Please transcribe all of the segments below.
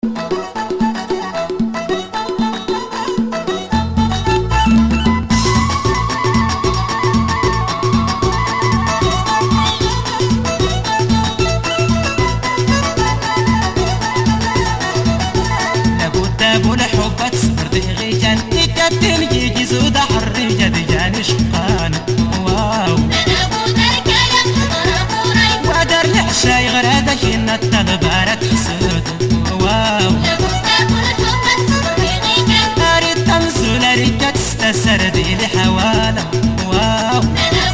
ابو الحب تصبر دغي كان يكتم يجي زود حري جد جاني شقان واو ودر العشاي غرادك ان الطلبارة تحسد واو اريد تمزول اريد تستسر ديلي حوالا واو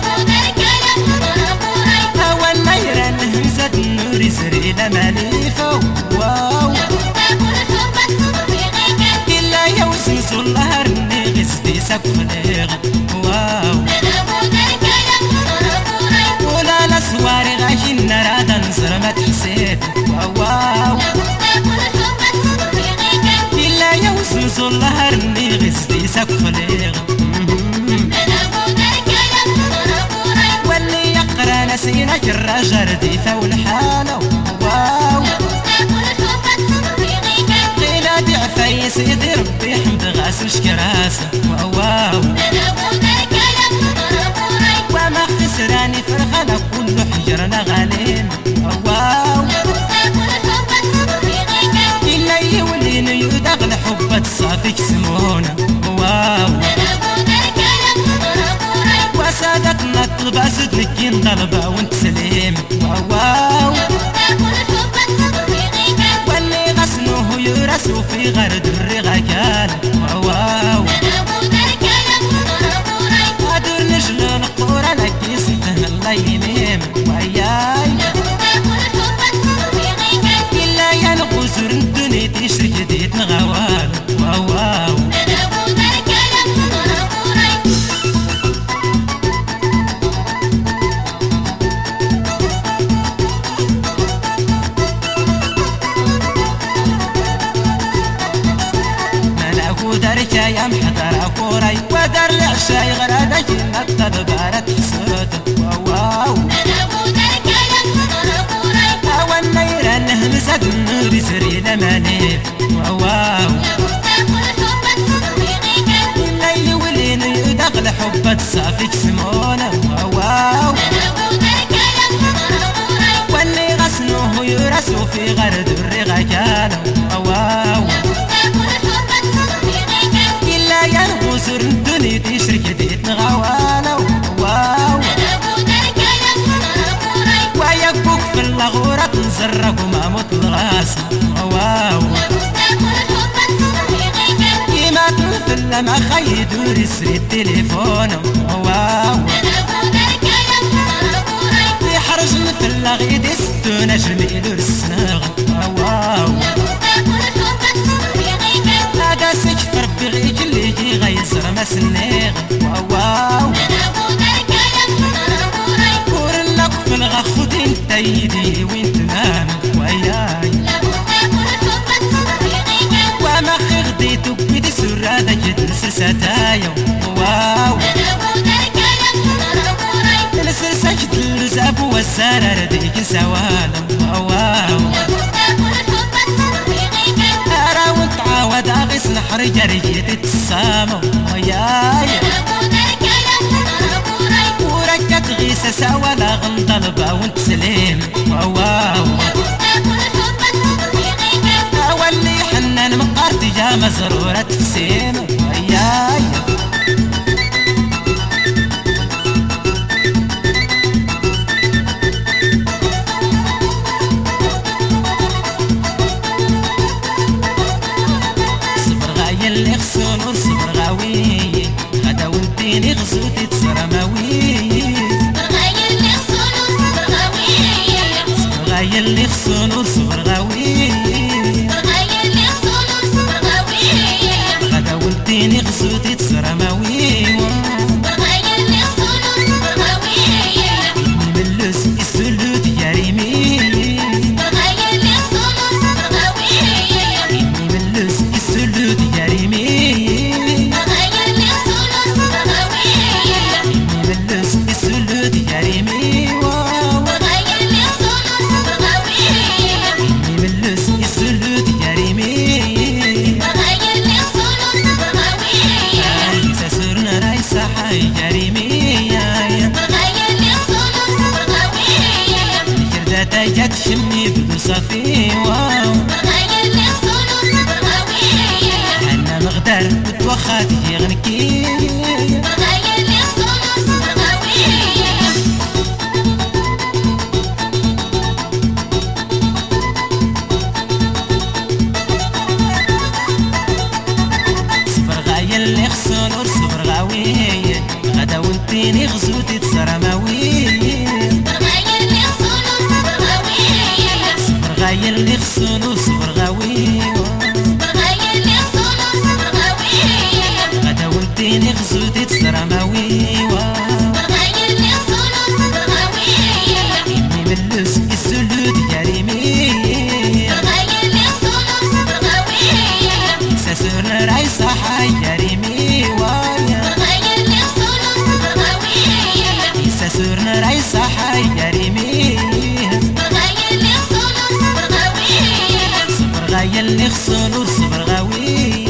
هوا النير الهمزة النور يسري لماليفو واو سول لهرني غزدي سكفليغ واو ولا لسواري غاشين نرادا نزر ما تحسيت واو إلا يوسم سول لهرني غزدي سكفليغ واللي يقرا نسينا جرى جردي فول حالة واو عفاي سيدي ربي حمد غاسل شكراسه واو وما خسراني فرخنا كل حجرنا غالين واو إلا يولين يدغل حبة صافيك سمونا واو وسادتنا الطلبة سدنك ينطلبة وانت سليم واو يرسو في غرد الرغاكان واو هادو نجلو نقورا لك يسته الله ينيم وياي إلا ينغوزر الدنيا تشرك ديت نغوال واو ودارك يا محضر أقوري ودار العشاي غرادك إن الطلبارة تحسد واو هوا النير الهمزة النور يسري لماليف واو الليل ولين يدغل حبة صافيك سمونة واو واللي غسنوه يرسو في غرد الرغاكان واو ينغوزر الدنيا تشرك ديت نغوالا واو ويكبوك في اللغورة تنزرق وما مطلغاسة واو كيما تنفل ما خيدور يسري التليفون واو يحرج نفل غيدي ستو نجم يدور السناغ واو هذا سكفر بغيك اللي يجي غيزر ما سنيغ واو كورنك في الغخود انت يدي وانت نام وياي وما خي غديتو بيدي سرادة جد سرساتايا واو السرسة جد اللزاب والسارة رديك سوالم واو عاود اغيس نحر جريت التسامة وياي وركت غيسة سوا لا غنطلبة وانت سليم واو واللي حنان مقارتي جا مزرورة تفسيم وياي اللي خصون ورصبر غاوي غدا وانتيني غزوتي تصرى ماوي غاية اللي خصون ورصبر غاوي غدا غايل نخصن ورصبر غاوي